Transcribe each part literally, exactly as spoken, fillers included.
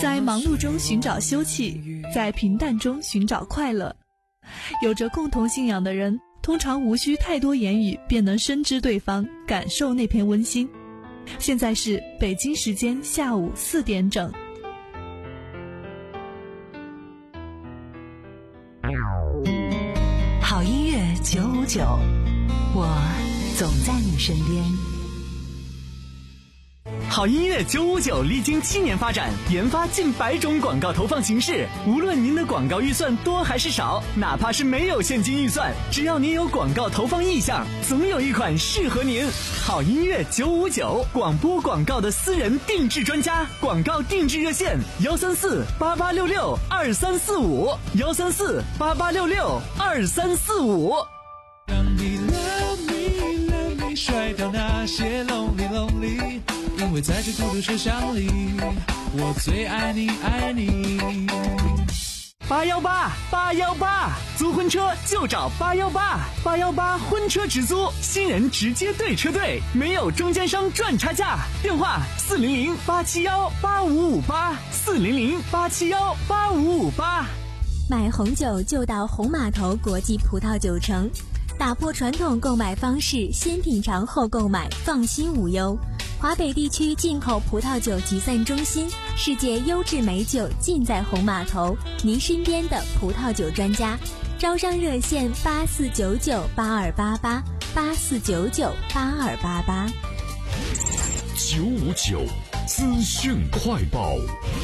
在忙碌中寻找休憩，在平淡中寻找快乐。有着共同信仰的人，通常无需太多言语便能深知对方，感受那片温馨。现在是北京时间下午四点整。 好音乐九五九，我总在你身边。 好音乐九五九历经七年发展，研发近百种广告投放形式。无论您的广告预算多还是少，哪怕是没有现金预算，只要您有广告投放意向，总有一款适合您。好音乐九五九，广播广告的私人定制专家，广告定制热线幺三四八八六六二三四五幺三四八八六六二三四五。 让你 love me love me 甩掉那些 lonely lonely，因为在这孤独车厢里，我最爱你爱你。 八幺八八幺八，租婚车就找八幺八八幺八婚车直租，新人直接对车队，没有中间商赚差价。电话四零零八七幺八五五八四零零八七幺八五五八。 买红酒就到红码头国际葡萄酒城，打破传统购买方式，先品尝后购买，放心无忧。华北地区进口葡萄酒集散中心，世界优质美酒尽在红码头，您身边的葡萄酒专家。招商热线八四九九八二八八八四九九八二八八。 九五九资讯快报。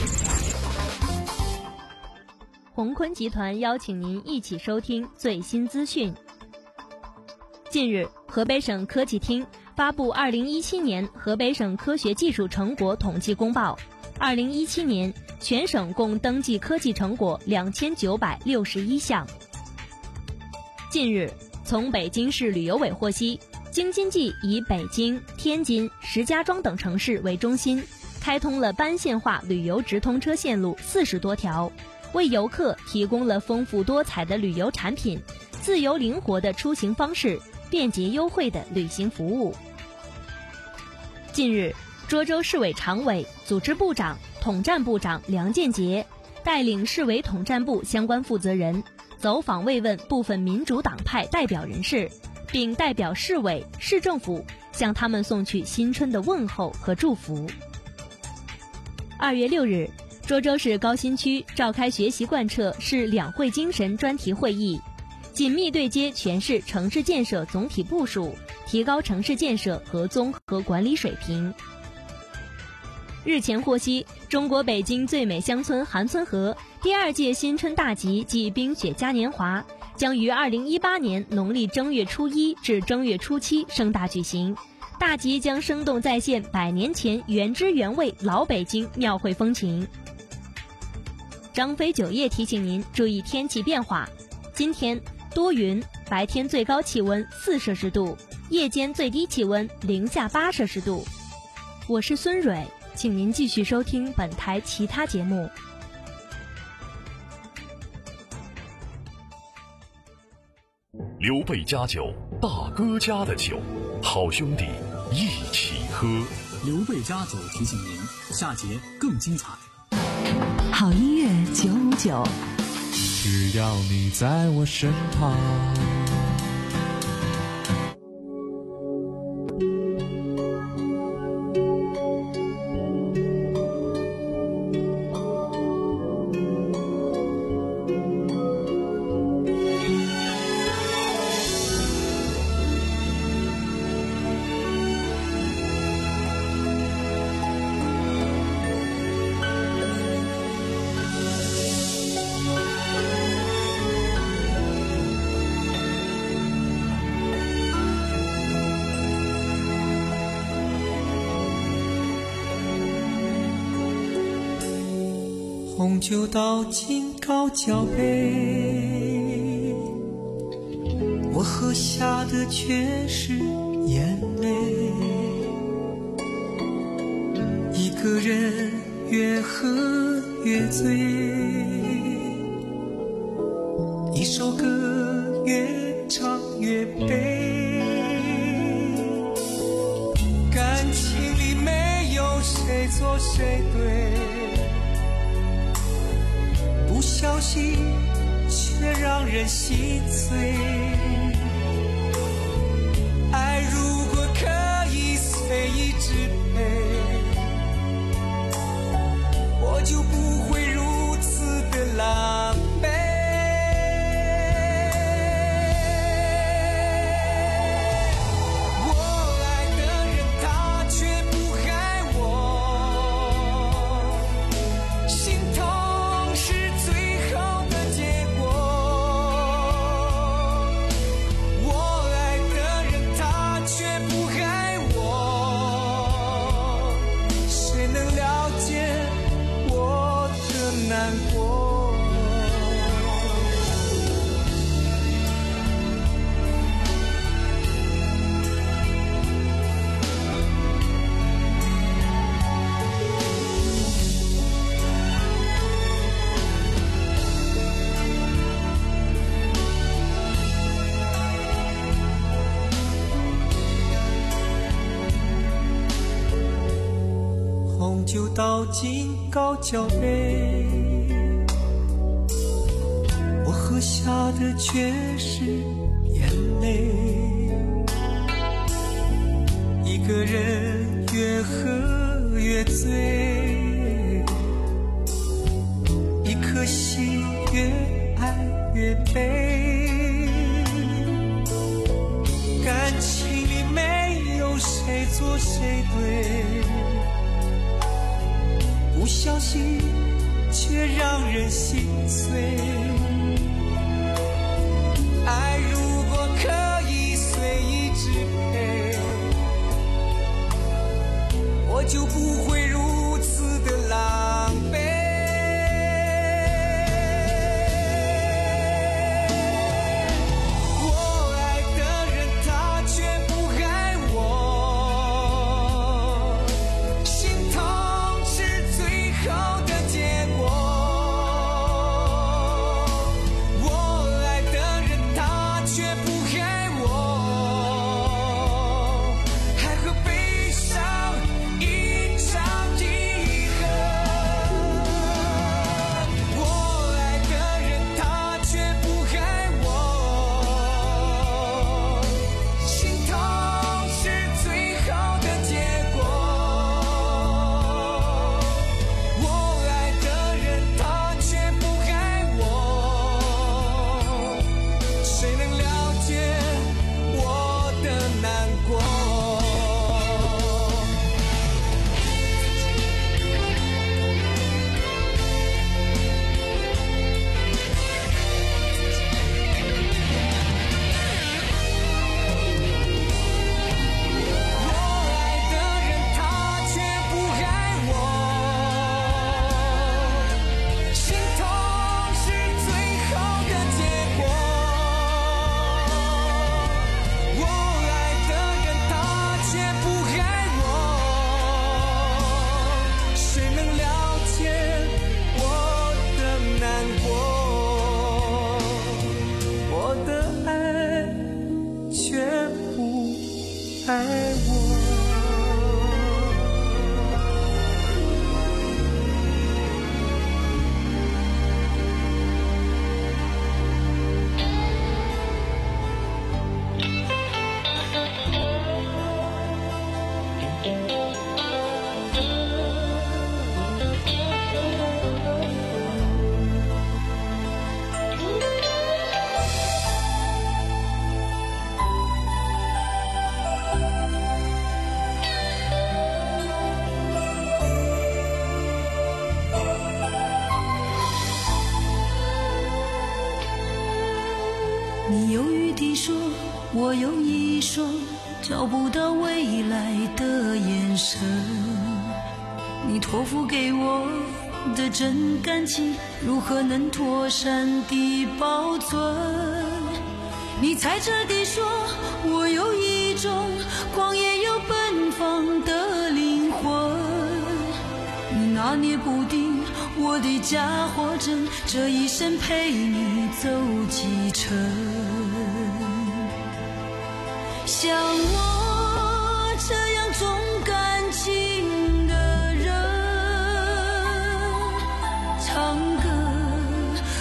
宏坤集团邀请您一起收听最新资讯。近日，河北省科技厅发布二零一七年河北省科学技术成果统计公报。二零一七年，全省共登记科技成果两千九百六十一项。近日，从北京市旅游委获悉，京津冀以北京、天津、石家庄等城市为中心，开通了班线化旅游直通车线路四十多条，为游客提供了丰富多彩的旅游产品、自由灵活的出行方式、便捷优惠的旅行服务。近日，涿州市委常委、组织部长、统战部长梁建杰带领市委统战部相关负责人走访慰问部分民主党派代表人士，并代表市委、市政府向他们送去新春的问候和祝福。二月六日，涿州市高新区召开学习贯彻市两会精神专题会议，紧密对接全市城市建设总体部署，提高城市建设和综合管理水平。日前获悉，中国北京最美乡村韩村河第二届新春大集暨冰雪嘉年华将于二零一八年农历正月初一至正月初七盛大举行。大集将生动再现百年前原汁原味老北京庙会风情。张飞酒业提醒您注意天气变化，今天多云，白天最高气温四摄氏度，夜间最低气温零下八摄氏度。我是孙蕊，请您继续收听本台其他节目。 刘备家酒，大哥家的酒，好兄弟一起喝。 刘备家酒提醒您，下节更精彩。 好音乐九五九， 只要你在我身旁。 红酒倒进高脚杯，我喝下的却是眼泪。一个人越喝越醉，一首歌越唱越悲。感情里没有谁错谁对， 消息却让人心碎。爱如果可以随意支配，我就不会如此的狼狈。红酒倒进高脚杯，我喝下的却是眼泪。一个人越喝越醉，一颗心越爱越悲。感情里没有谁错谁对，不小心却让人心碎。爱如果可以随意支配，我就不会如此的狼狈。我爱的人他却不爱我，心痛你忧郁地说，我有一双找不到未来的眼神。你托付给我的真感情，如何能妥善地保存？你猜测地说，我有一种狂野又奔放的灵魂。你拿捏不定我的假或真，这一生陪你走几程。像我这样重感情的人，唱歌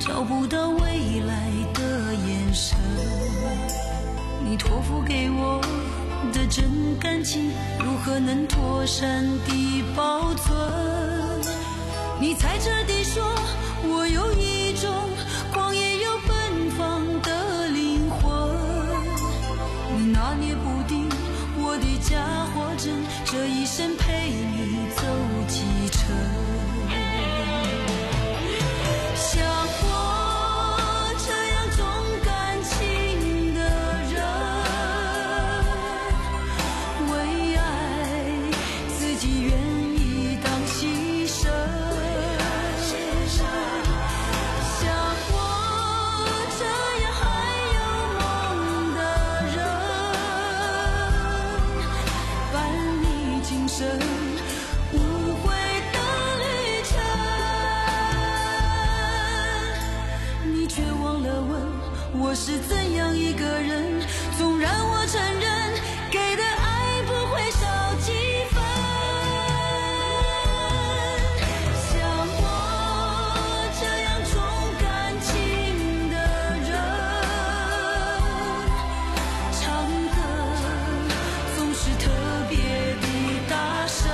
找不到未来的眼神。你托付给我的真感情，如何能妥善地保存？你在这地说，我有一种狂野又奔放的灵魂。你拿捏不定我的假或真，这一生陪你走几程。像我这样重感情的人，为爱自己愿意当牺牲。像我这样还有梦的人，伴你今生无悔的旅程。你却忘了问我是怎样一个人，纵然我承认给的爱不会少几分。像我这样重感情的人，唱歌总是特别的大声。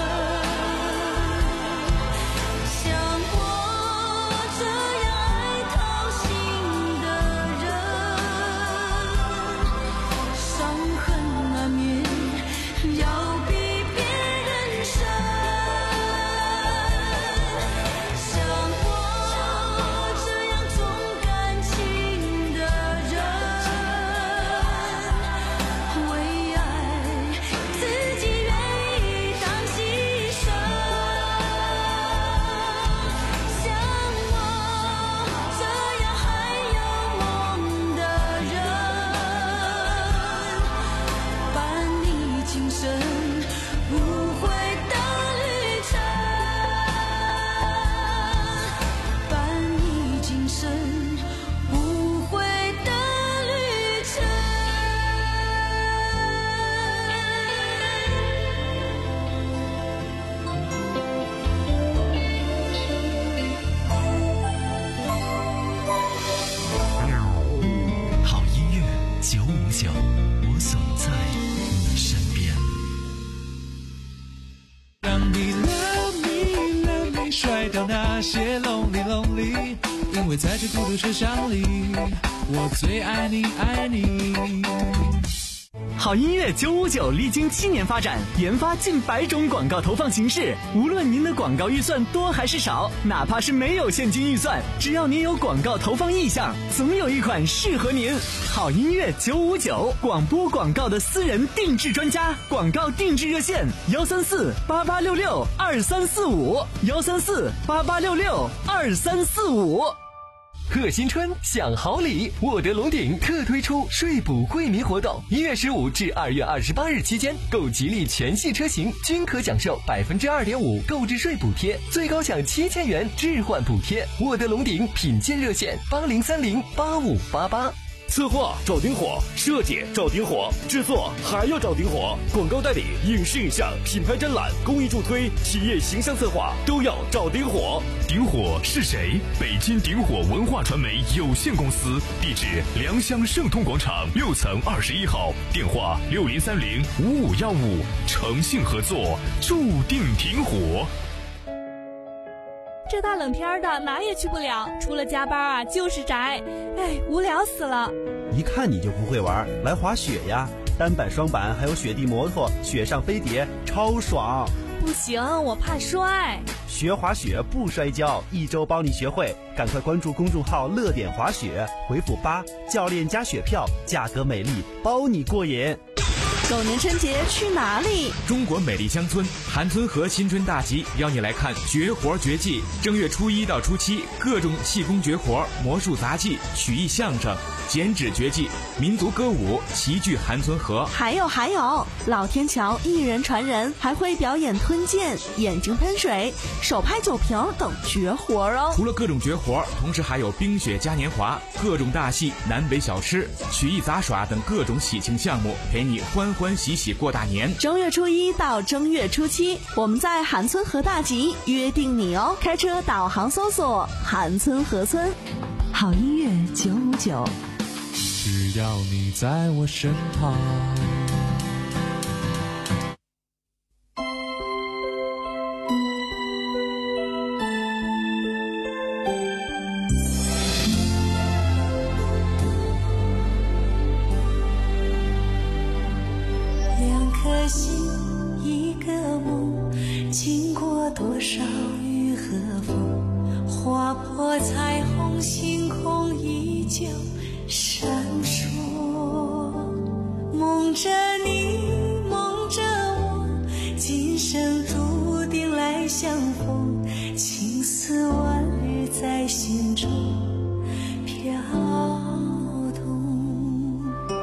像我这样爱掏心的人，伤痕难免要比别人深。像我这样重感情的人，为爱自己愿意当牺牲。像我这样还有梦的人，伴你今生无悔的旅程。伴你今生无悔的旅程。 好音乐九五九，我总在你身边。 让你 love me love me 甩掉那些 lonely lonely， 因为在这孤独车厢里，我最爱你爱你。 好音乐九五九历经七年发展，研发近百种广告投放形式。无论您的广告预算多还是少，哪怕是没有现金预算，只要您有广告投放意向，总有一款适合您。好音乐九五九，广播广告的私人定制专家，广告定制热线幺三四八八六六二三四五幺三四八八六六二三四五。 贺新春享好礼，沃德龙鼎特推出税补惠民活动，一月十五至二月二十八日期间，购吉利全系车型均可享受百分之二点五购置税补贴，最高享七千元置换补贴。沃德龙鼎品鉴热线八零三零八五八八。 策划赵丁火，设计赵丁火，制作还要赵丁火，广告代理、影视影像、品牌展览、公益助推、企业形象策划都要赵丁火。 丁火是谁？北京丁火文化传媒有限公司，地址良乡盛通广场六层二十一号，电话六零三零五五幺五，诚信合作，注定挺火。 这大冷天的哪也去不了，除了加班啊就是宅，哎，无聊死了。 一看你就不会玩，来滑雪呀，单板双板还有雪地摩托，雪上飞碟超爽。 不行，我怕摔。 学滑雪不摔跤，一周帮你学会，赶快关注公众号乐点滑雪，回复八，教练加雪票，价格美丽，包你过瘾。 狗年春节去哪里？ 中国美丽乡村韩村河新春大集邀你来看绝活绝技。正月初一到初七，各种气功绝活、魔术杂技、曲艺相声、剪纸绝技、民族歌舞齐聚韩村河。 还有还有，老天桥一人传人，还会表演吞剑、眼睛喷水、手拍酒瓶等绝活哦。 除了各种绝活，同时还有冰雪嘉年华、各种大戏、南北小吃、曲艺杂耍等各种喜庆项目，陪你欢欢喜喜过大年。 正月初一到正月初七，我们在韩村河大集约定你哦。开车导航搜索韩村河村。 好音乐九五九， 只要你在我身旁。 两颗心，一个梦，经过多少雨和风，划破彩虹，星空依旧闪烁。梦着你，梦着我，今生注定来相逢，情丝万缕在心中飘动。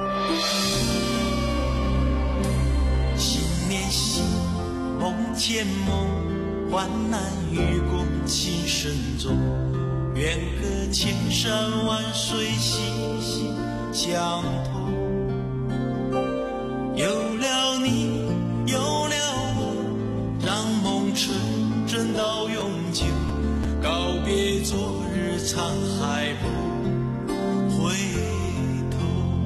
心连心，梦见梦，患难与共，情深重。愿隔千山万水，心心相通。有了你，有了我，让梦纯真到永久。告别昨日沧海，不回头。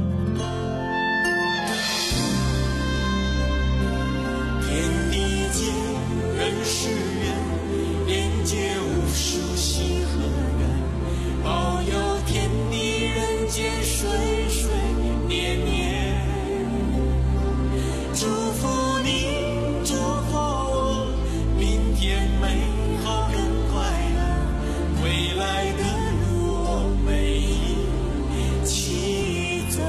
天地间，人世缘，连接无数心和缘。保佑天地人间水水年年，祝福你，祝福我，明天美好更快乐，未来的路我们一起走。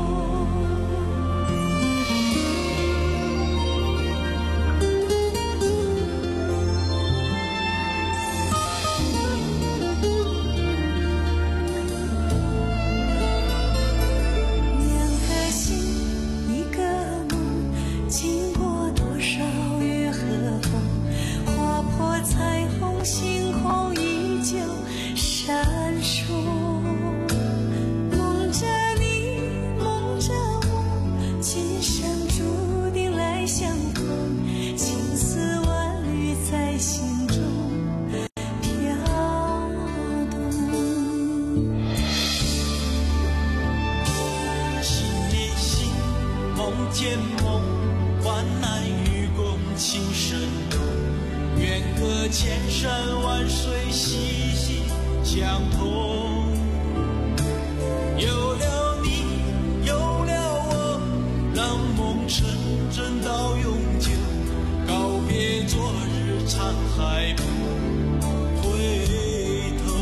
星空依旧闪烁，梦着你，梦着我，今生注定来相逢，情丝万缕在心中飘动。心连心，梦见梦，患难与共，情深浓。愿隔千山万水，息息相通。有了你，有了我，让梦纯真到永久。告别昨日沧海，不回头。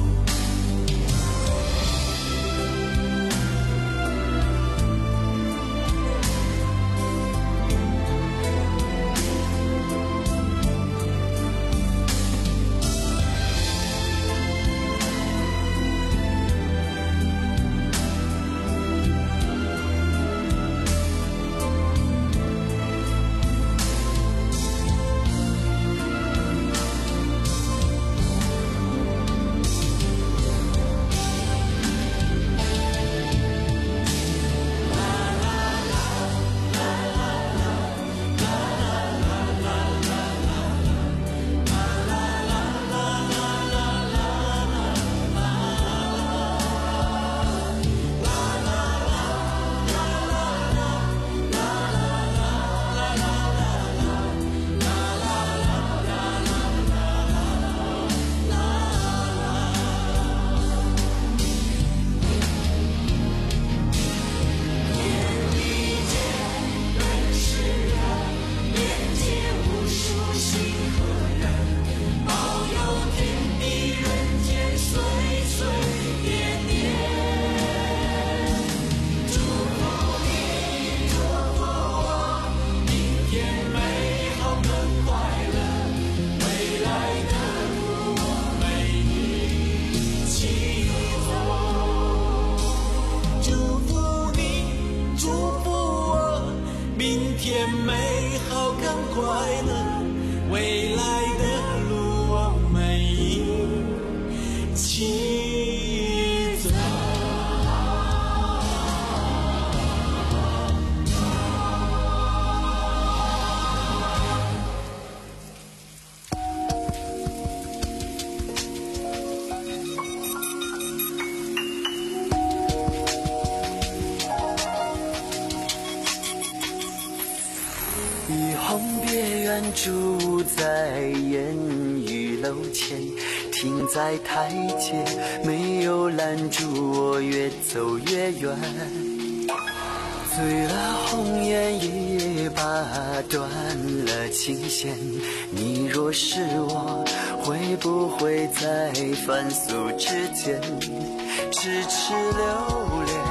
起。 住在烟雨楼前，停在台阶，没有拦住我越走越远。醉了红颜一把断了琴弦，你若是我，会不会在凡俗之间痴痴留恋？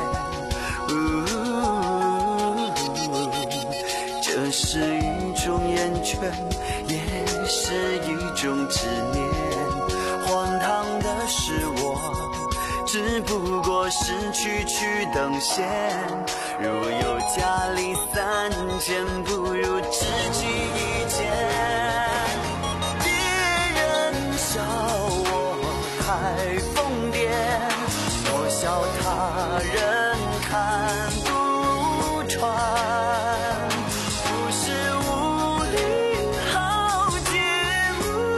这是一种厌倦，也是一种执念。荒唐的是我，只不过是区区等闲。如有家里三千，不如知己一见。别人笑我太疯癫，我笑他人看不穿。不是武林豪杰，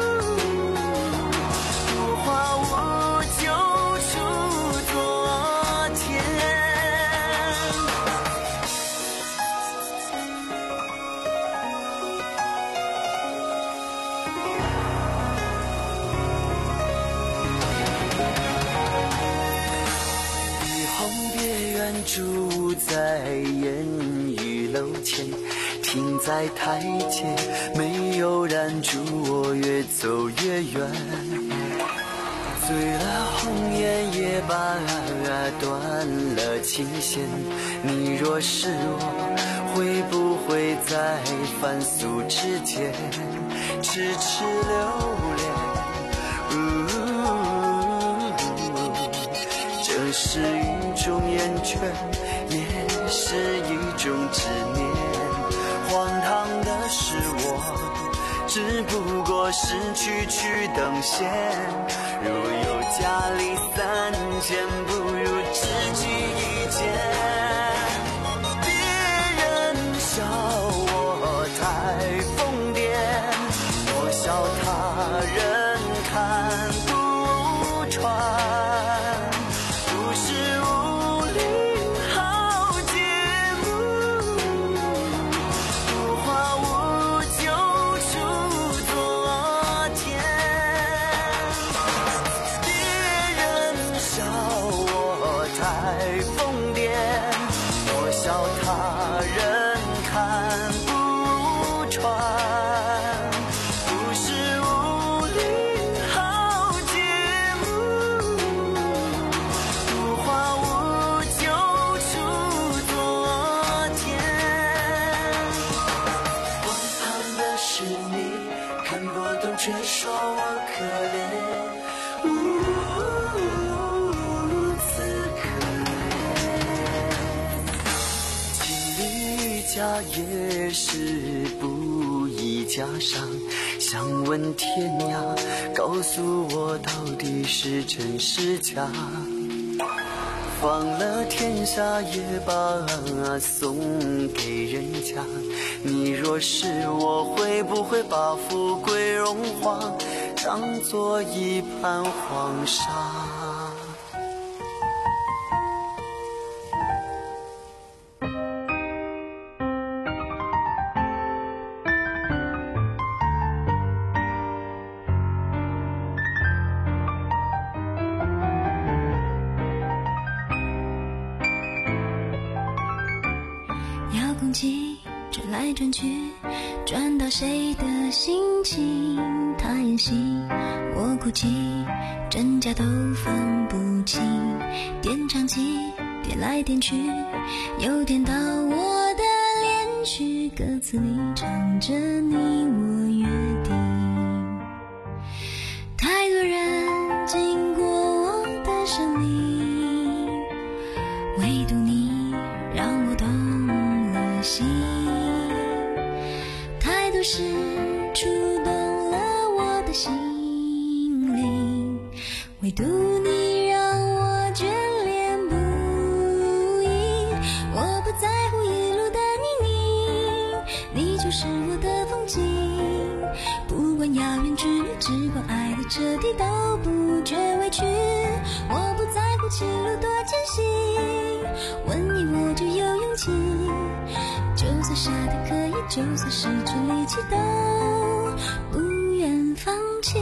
无话无酒出昨天。以后别远住在烟雨楼前，停在台阶，没有拦住我越走越远。醉了红颜也罢，断了琴弦，你若是我，会不会在凡俗之间痴痴留恋？这是一种厌倦，也是一种执念。荒唐的是我，只不过是区区等闲。如有家里三千，不如知己一见。别人笑我太疯癫，我笑他人看不穿。不是武林豪杰，无话无酒出昨天。别人笑我太疯癫，我笑他人看不穿。不是武林豪杰，无话无酒出昨天。荒唐的是你看不懂，却说我可怜，如此可怜。情侣一家也是不一家伤，想问天涯，告诉我到底是真是假。放了天下也罢，送给人家。你若是我，会不会把富贵荣华当作一盘黄沙？ 遥控器转来转去，转到谁的心情？他演戏，我哭泣，真假都分不清。点唱机点来点去，又点到我的恋曲，歌词里唱着你我约定。太多人经过我的生命，唯独你让我动了心。太多事触动了我的心灵，唯独你让我眷恋不已。我不在乎一路的泥泞，你就是我的风景。不管遥远距离，只管爱的彻底，都不觉委屈。我不在乎情路多艰辛，吻你我就有勇气。就算傻的可以就算失去力气都不愿放弃。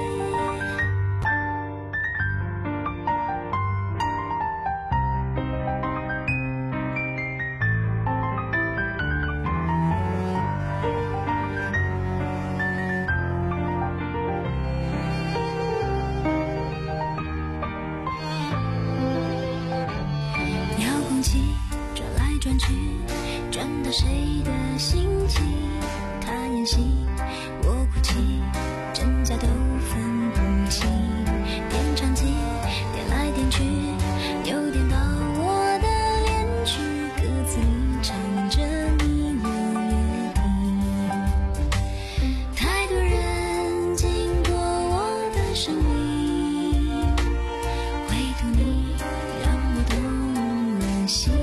遥控器转来转去，转到谁的心机？他演戏，我哭泣，真假都分不清。点唱机点来点去，又点到我的恋曲，歌词里唱着你我约定。太多人经过我的生命，唯独你让我动了心。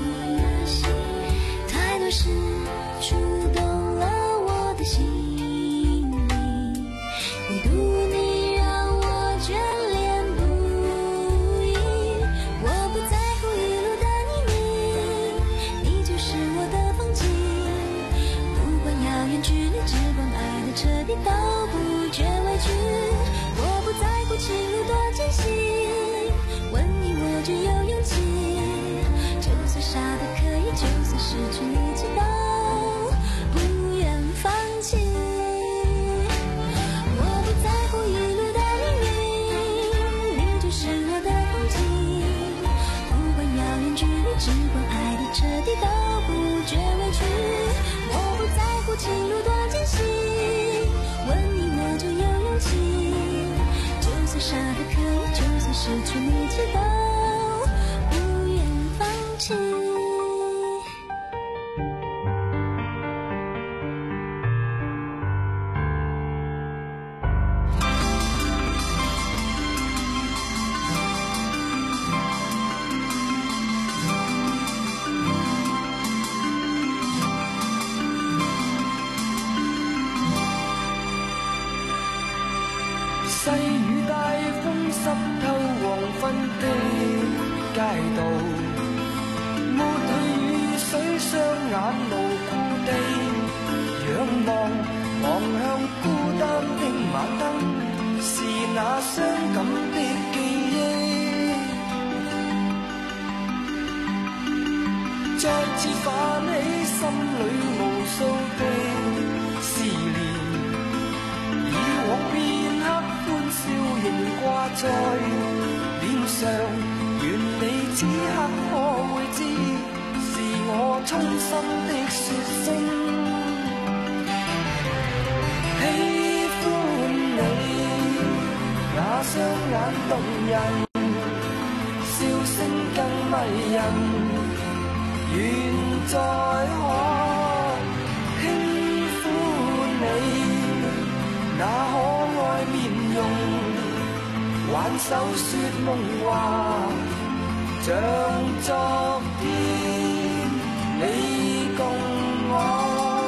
太多事触动了我的心灵，唯独你让我眷恋不已。我不在乎一路的泥泞，你就是我的风景。不管遥远距离，只管爱的彻底，都不觉委屈。我不在乎情路多艰辛，吻你我就有勇气。就算傻得可以，就算失去力气，都不愿放弃。我不在乎一路的泥泞，你就是我的风景。不管遥远距离，只管爱的彻底，都不觉委屈。我不在乎情路多艰辛，吻你我就有勇气。就算傻得可以，就算失去力气，都不愿放弃。 细雨大风湿透黃昏的街道，抹去雨水，雙眼無故地仰望，望向孤單的晚燈，是那傷感的記憶，再次泛起心裏無數的思念，以往片刻歡笑仍掛在臉上，願你此刻可會知，是我衷心的說聲喜歡你。那雙眼動人，笑聲更迷人，願再可輕撫你那可愛面容，挽手說夢話，像昨天你共我。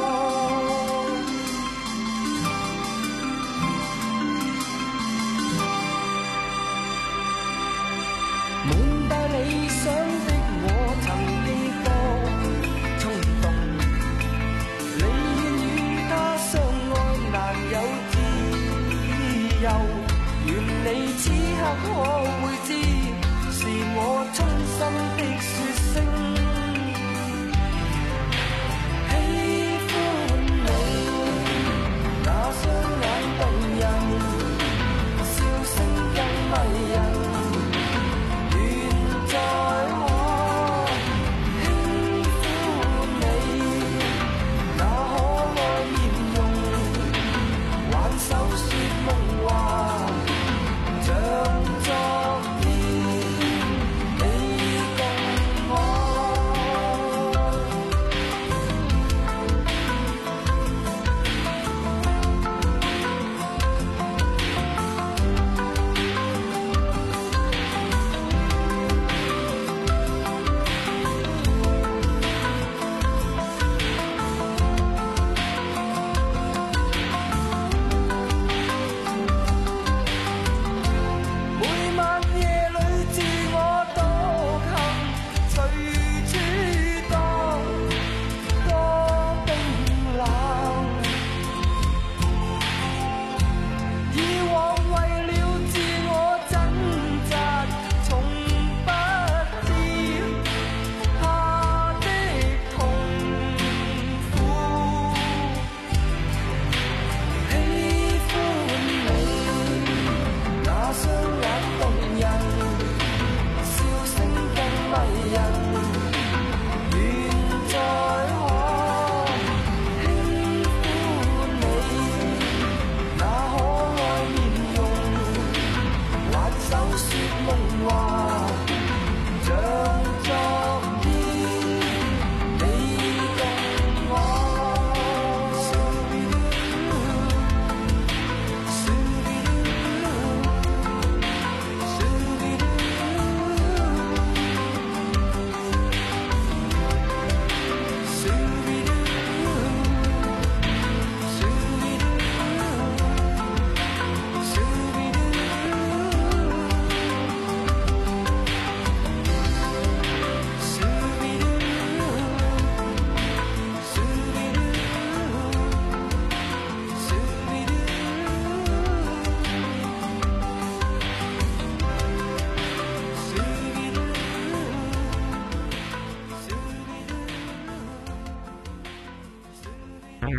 滿帶理想的我曾經多衝動，你願與他相愛難有自由，願你此刻可會知，是我衷心的說聲喜歡你。那雙眼動人，笑聲更迷人，再可輕撫你那可愛面容，挽手說夢話，像昨天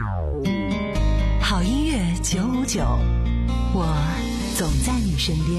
好音乐九五九，我总在你身边。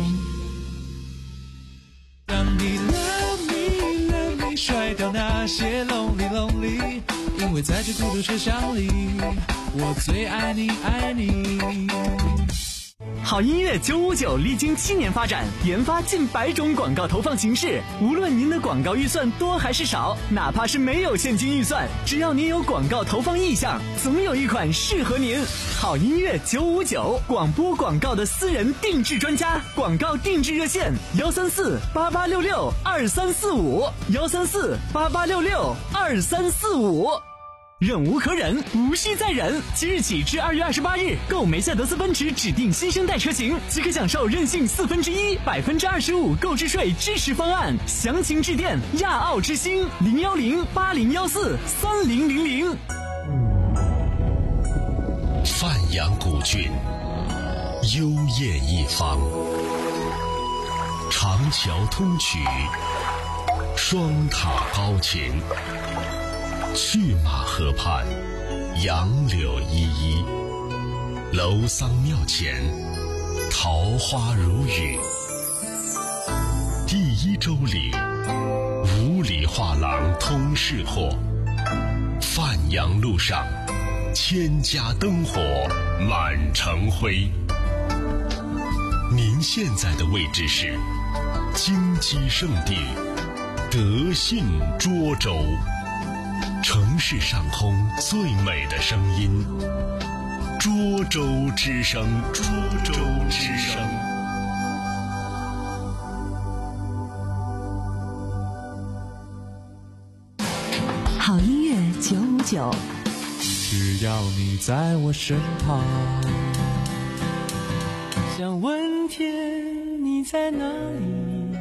当你 love me love me 甩掉那些 lonely lonely， 因为在这孤独车厢里，我最爱你爱你。 好音乐九五九历经七年发展，研发近百种广告投放形式。无论您的广告预算多还是少，哪怕是没有现金预算，只要您有广告投放意向，总有一款适合您。好音乐九五九，广播广告的私人定制专家，广告定制热线：幺三四八八六六二三四五，幺三四八八六六二三四五。忍无可忍，无需再忍。即日起至二月二十八日，购梅赛德斯奔驰指定新生代车型，即可享受任性四分之一、百分之二十五购置税支持方案。详情致电亚奥之星零幺零八零幺四三零零零。 范阳古郡，幽艳一方，长桥通衢，双塔高擎。去马河畔，杨柳依依，楼桑庙前，桃花如雨。第一周里，五里画廊通市货，范阳路上，千家灯火满城辉。您现在的位置是金鸡圣地德信涿州。城市上空最美的声音，涿州之声，涿州之声。 好音乐九五九， 只要你在我身旁。 想问天，你在哪里？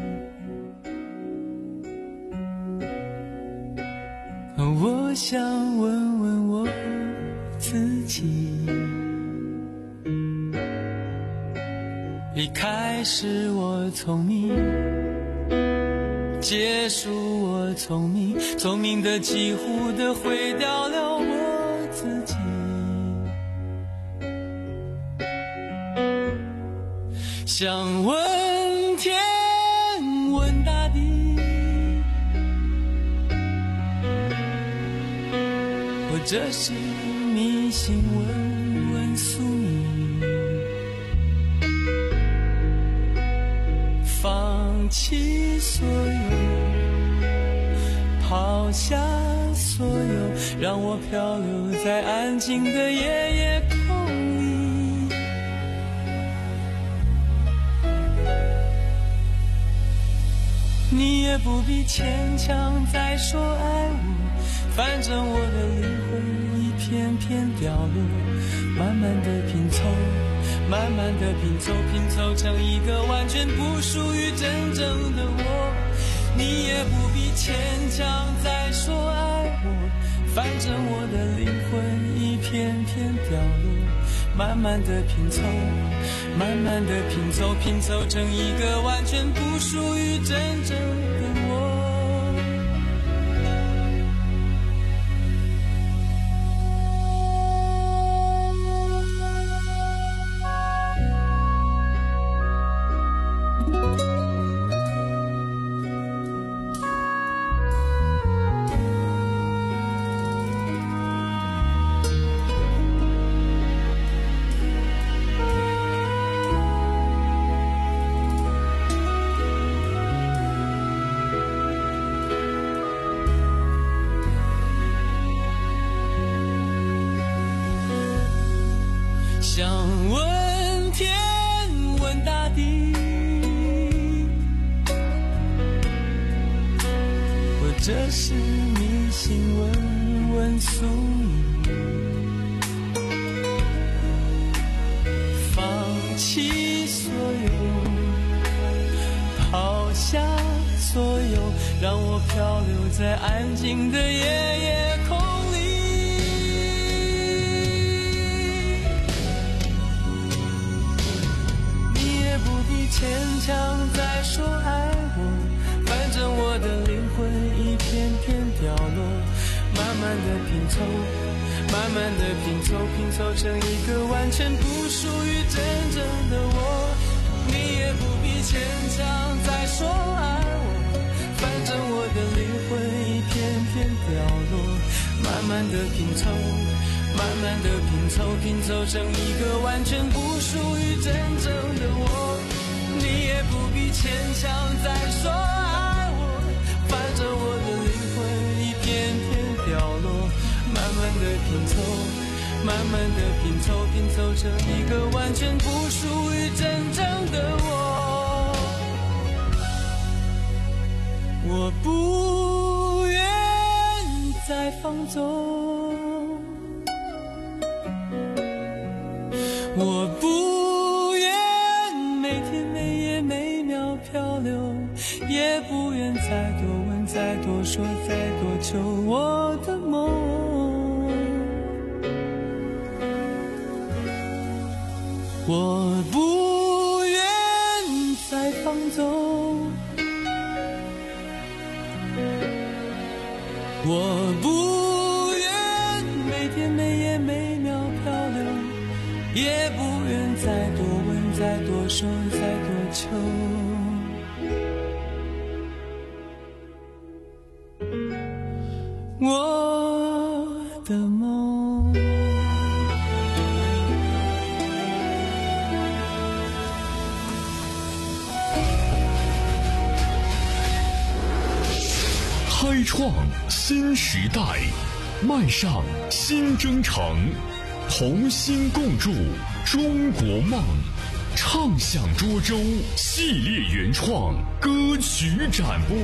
我想问问我自己，离开时我聪明，结束我聪明，聪明的几乎的毁掉了我自己。想问天，问大地，或者是迷信问问宿命，放弃所有，抛下所有，让我漂流在安静的夜夜空里。你也不必牵强再说爱我，反正我的灵魂一片片掉落，慢慢的拼凑，慢慢的拼凑，拼凑成一个完全不属于真正的我。你也不必牵强再说爱我，反正我的灵魂一片片掉落，慢慢的拼凑，慢慢的拼凑，拼凑成一个完全不属于真正的我。想问天，问大地，或者是迷信问问宿命，放弃所有，抛下所有，让我漂流在安静的夜夜空里。牵强再说爱我，反正我的灵魂一片片掉落，慢慢的拼凑，慢慢慢的拼凑，拼凑成一个完全不属于真正的我。你也不必牵强再说爱我，反正我的灵魂一片片掉落。慢慢的拼凑，慢慢的拼凑，拼凑成一个完全不属于真正的我。你也不必牵强再说爱我，反正我的灵魂一片片掉落。慢慢的拼凑，慢慢的拼凑，拼凑成一个完全不属于真正的我。我不愿再放纵，我不愿每天每夜每秒漂流，也不愿再多问再多说再多求我的梦。我不愿再放纵，我不愿每天每夜每秒漂流，也不愿再多问再多说再多求。我的梦， 开创新时代，迈上新征程，同心共筑中国梦。畅享涿州系列原创歌曲展播。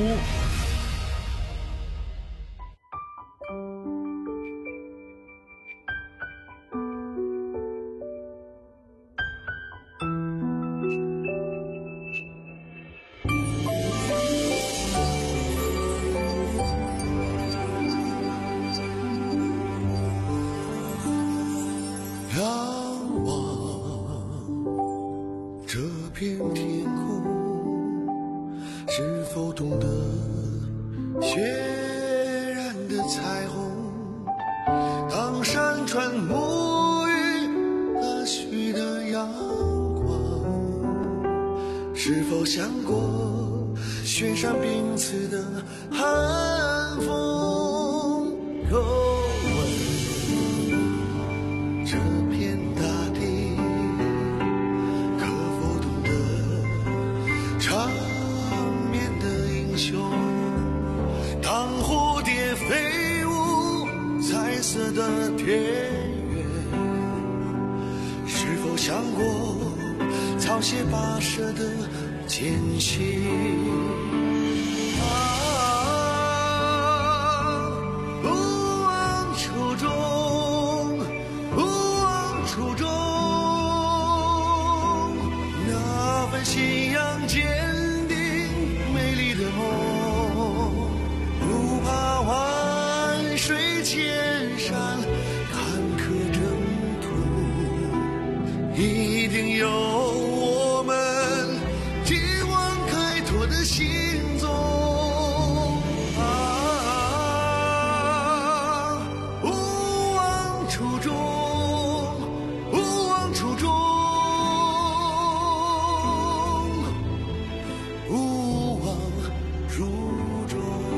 是否想过雪山冰刺的寒风？若问这片大地可否懂得长眠的英雄？当蝴蝶飞舞彩色的田园，是否想过草鞋跋涉的艰辛？啊，不忘初衷，不忘初衷，那份信仰坚定美丽的梦，不怕万水千山坎坷征途，一定有心中啊，不忘初衷，不忘初衷，不忘初衷。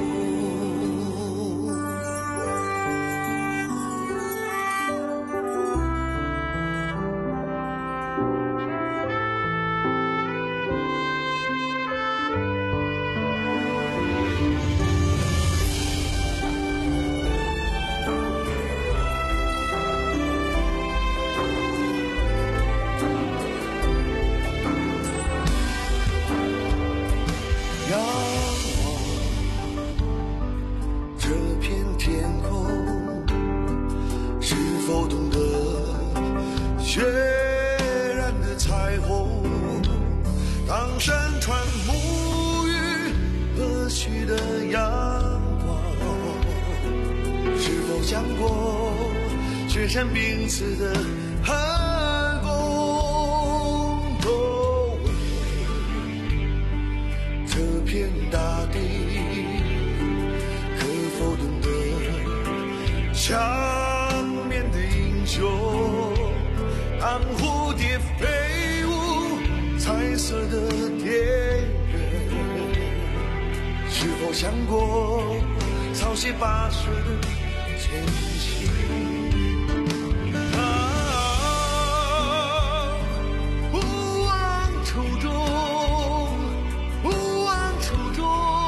血染的彩虹，当山川沐浴和煦的阳光，是否想过雪山冰刺的寒风？哦，这片大地可否懂得长眠的让蝴蝶飞舞，彩色的恋人，是否想过草鞋跋涉的前行？啊，不忘初衷，不忘初衷。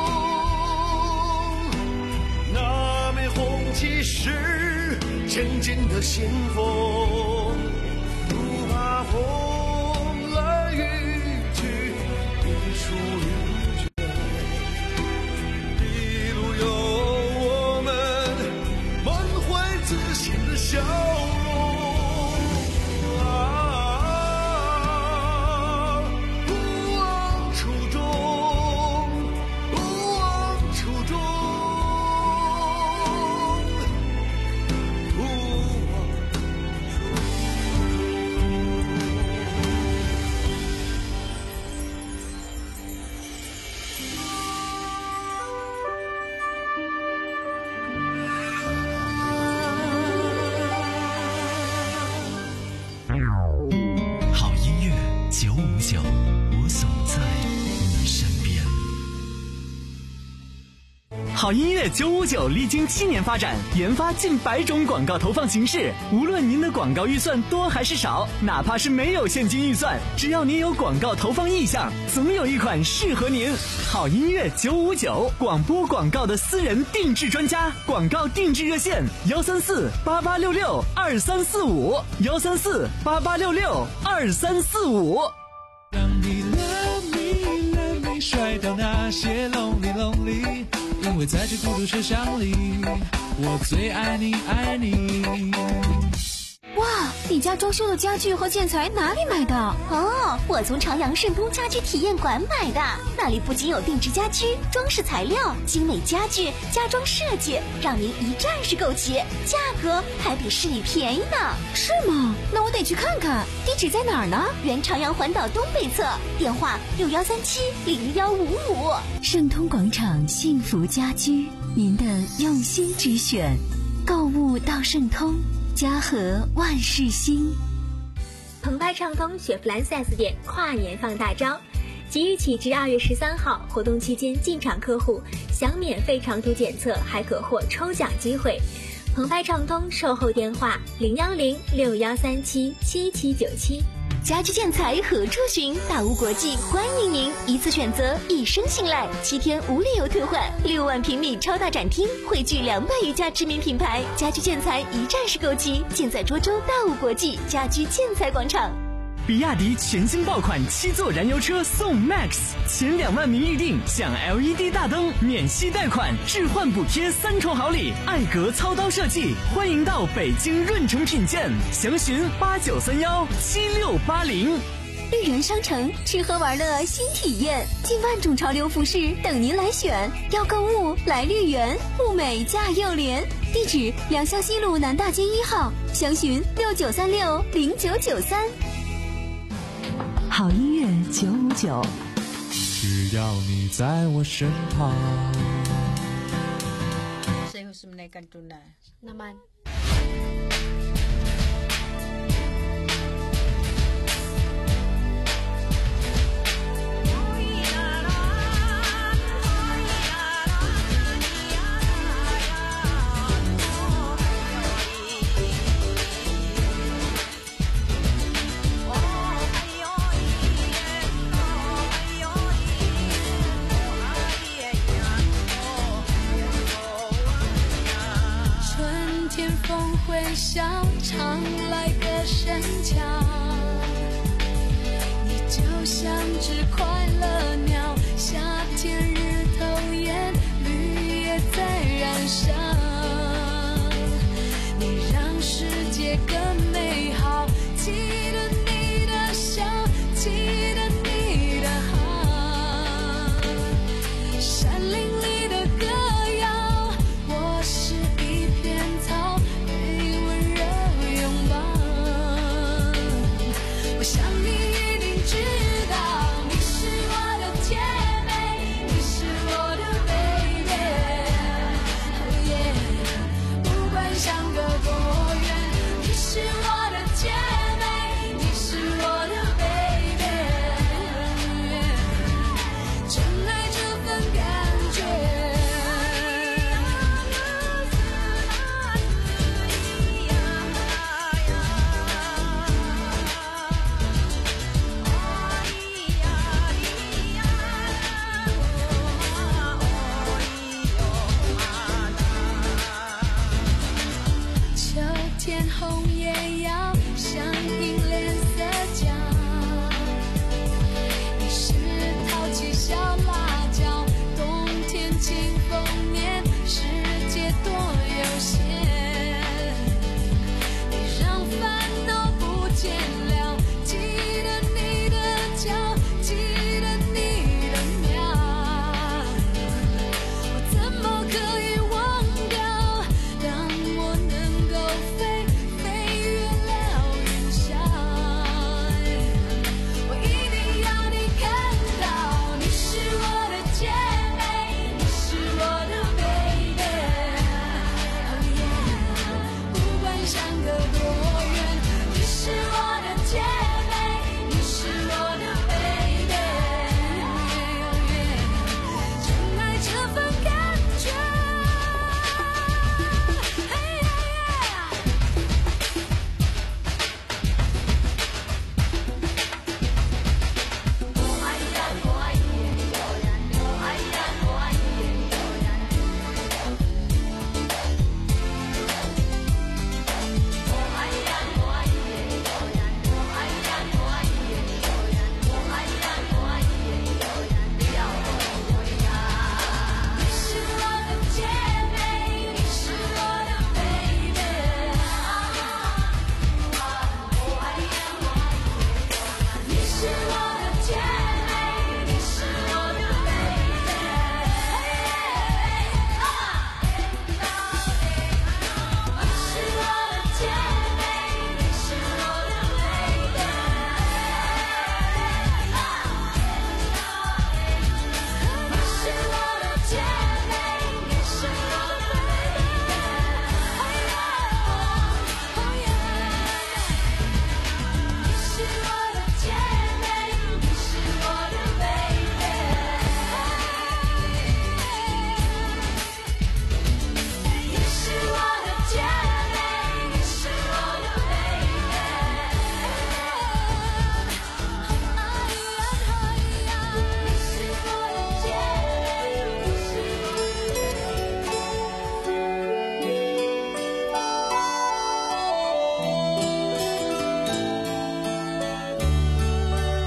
那枚红旗是前进的先锋，不怕风来雨去，一出云卷。一路有我们满怀自信的笑容啊，不忘初衷，不忘初衷，不忘好音乐九五九，我总在你身边。 好音乐九五九历经七年发展，研发近百种广告投放形式。无论您的广告预算多还是少，哪怕是没有现金预算，只要您有广告投放意向，总有一款适合您。好音乐九五九，广播广告的私人定制专家，广告定制热线：幺三四八八六六二三四五，幺三四八八六六二三四五。 让你 love me love me 甩掉那些 lonely lonely， 因为在这孤独车厢里，我最爱你爱你。 哇，你家装修的家具和建材哪里买的？ 哦，我从朝阳盛通家居体验馆买的，那里不仅有定制家居、装饰材料、精美家具、家装设计，让您一站式购齐，价格还比市里便宜呢。 是吗？那我得去看看。地址在哪儿呢？ 原朝阳环岛东北侧，电话六幺三七零幺五五。 盛通广场幸福家居，您的用心之选，购物到盛通。家和万事兴。 澎湃畅通雪佛兰 四 S 店跨年放大招，即日起至二月十三号，活动期间进场客户享免费长途检测，还可获抽奖机会。澎湃畅通售后电话零幺零六幺三七七七九七。 家居建材何处寻？大屋国际欢迎您，一次选择，一生信赖，七天无理由退换，六万平米超大展厅，汇聚两百余家知名品牌，家居建材一站式购齐，尽在涿州大屋国际家居建材广场。 比亚迪全新爆款七座燃油车送 Max， 前两万名预定享 L E D 大灯、免息贷款、置换补贴三重好礼，艾格操刀设计，欢迎到北京润城品鉴，详询八九三幺七六八零。 绿源商城，吃喝玩乐新体验，近万种潮流服饰等您来选。要购物来绿源，物美价又廉。地址：良乡西路南大街一号，详询六九三六零九九三。 好音乐九五九， 只要你在我身旁。 Saya harus menaikkan tuna. Naman. 笑常来个神巧，你就像只快乐鸟，夏天日头炎，绿叶在燃烧，你让世界更美好，记得你的笑，记得你的好，山林里的歌谣，我是一片草，想你一定知道，你是我的甜美，你是我的 baby， oh yeah。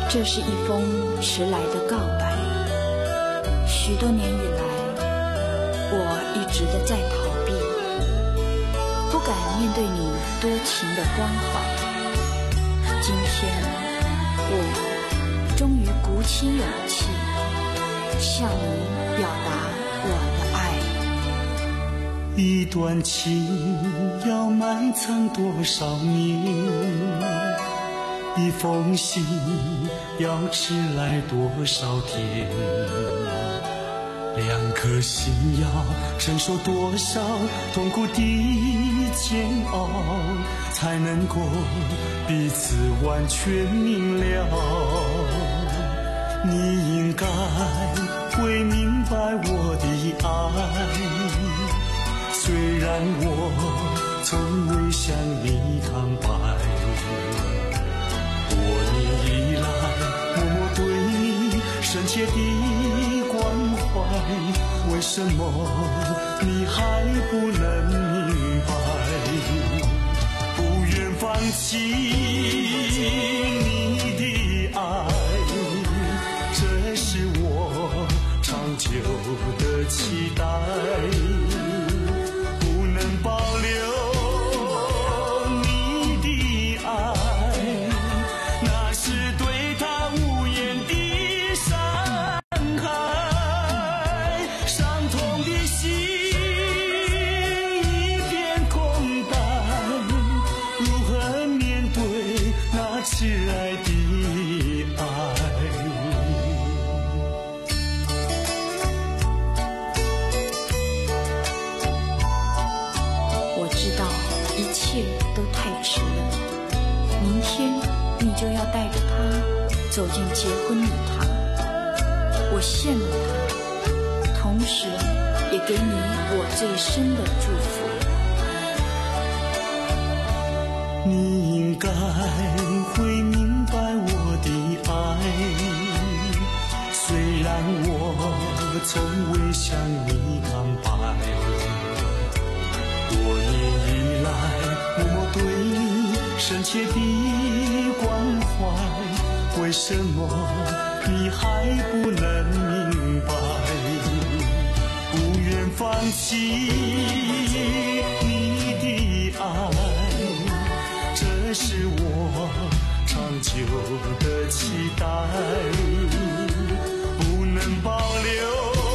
这是一封迟来的告白。许多年以来，我一直的在逃避，不敢面对你多情的关怀。今天，我终于鼓起勇气，向你表达我的爱。 一段情要埋藏多少年？一封信要迟来多少天？两颗心要承受多少痛苦的煎熬，才能够彼此完全明了？你应该会明白我的爱，虽然我从未向你坦白。多年以来，默默对你深切的关怀，为什么你还不能明白？不愿放弃你的爱，这是我长久的期待，不能保留挚爱的爱。 我知道一切都太迟了，明天你就要带着他走进结婚礼堂，我羡慕他，同时也给你我最深的祝福。 你应该会明白我的爱，虽然我从未向你坦白。多年以来，默默对你深切的关怀，为什么你还不能明白？不愿放弃你的爱，这是我长久的期待，不能保留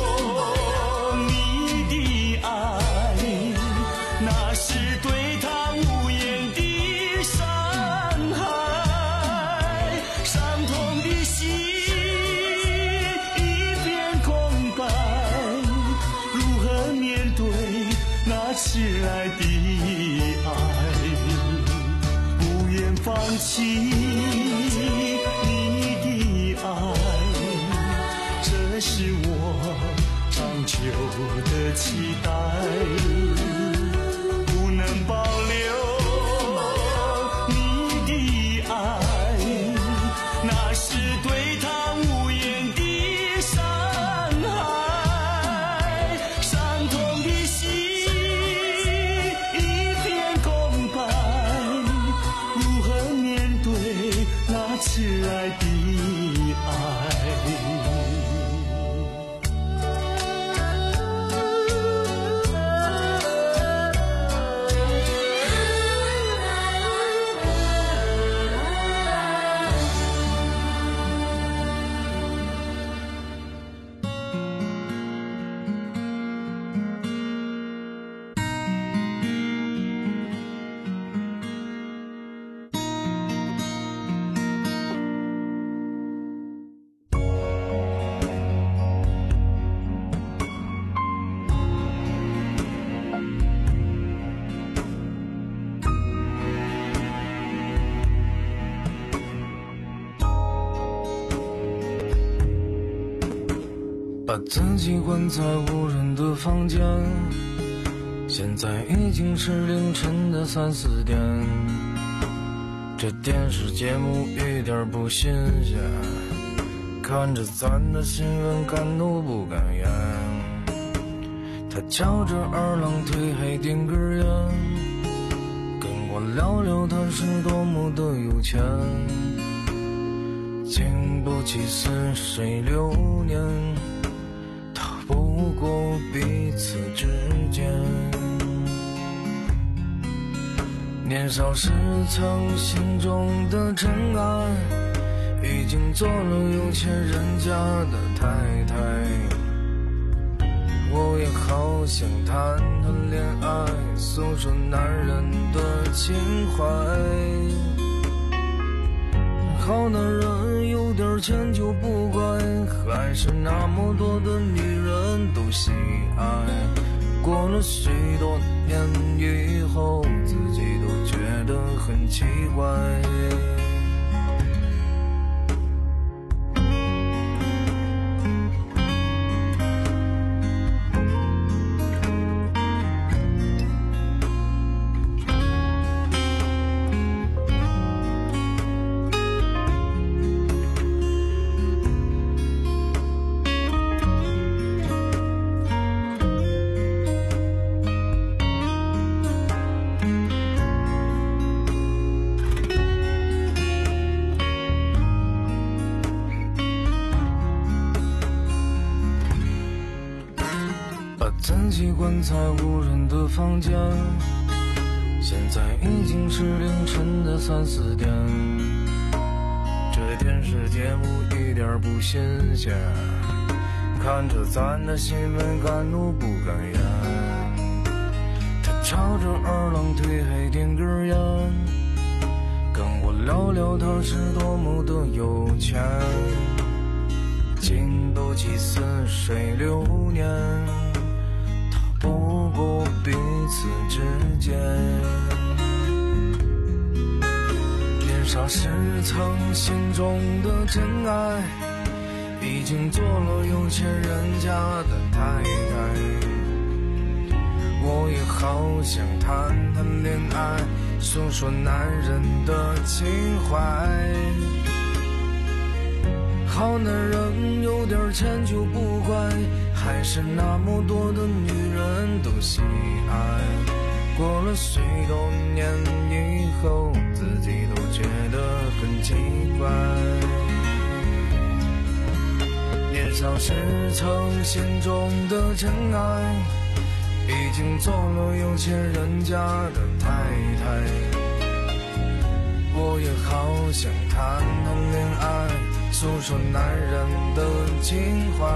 你的爱，那是对他无言的伤害，伤痛的心一片空白，如何面对那迟来的爱？放弃你的爱，这是我长久的期待，不能保留你的爱，那是对他无言的伤害，伤痛的心一片空白，那挚爱的爱。 把自己关在无人的房间，现在已经是凌晨的三四点，这电视节目一点不新鲜，看着咱的新闻敢怒不敢言。他翘着二郎腿还点根烟，跟我聊聊他是多么的有钱， 经不起似水流年，逃不过彼此之间。年少时曾心中的尘埃，已经做了有钱人家的太太。我也好想谈谈恋爱，诉说男人的情怀。好男人有点钱就不乖，还是那么多的女人都喜爱。过了许多年以后，自己都觉得很奇怪。自己关在无人的房间，现在已经是凌晨的三四点。这电视节目一点不新鲜，看着咱的新闻敢怒不敢言。他朝着二郎腿还点根烟，跟我聊聊他是多么的有钱。经不起似水流年，不过彼此之间。年少时曾心中的真爱，已经做了有钱人家的太太。我也好想谈谈恋爱，诉说男人的情怀。好男人有点钱就不乖，还是那么多的女人都喜爱。过了许多年以后，自己都觉得很奇怪。年少时曾心中的真爱，已经做了有钱人家的太太。我也好想谈谈恋爱，诉说男人的情怀。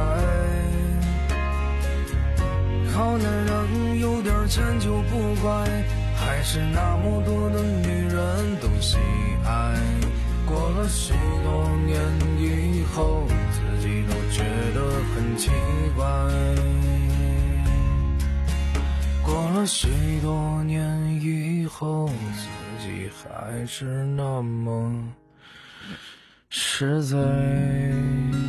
好男人有点钱就不乖，还是那么多的女人都喜爱。过了许多年以后，自己都觉得很奇怪。过了许多年以后，自己还是那么实在。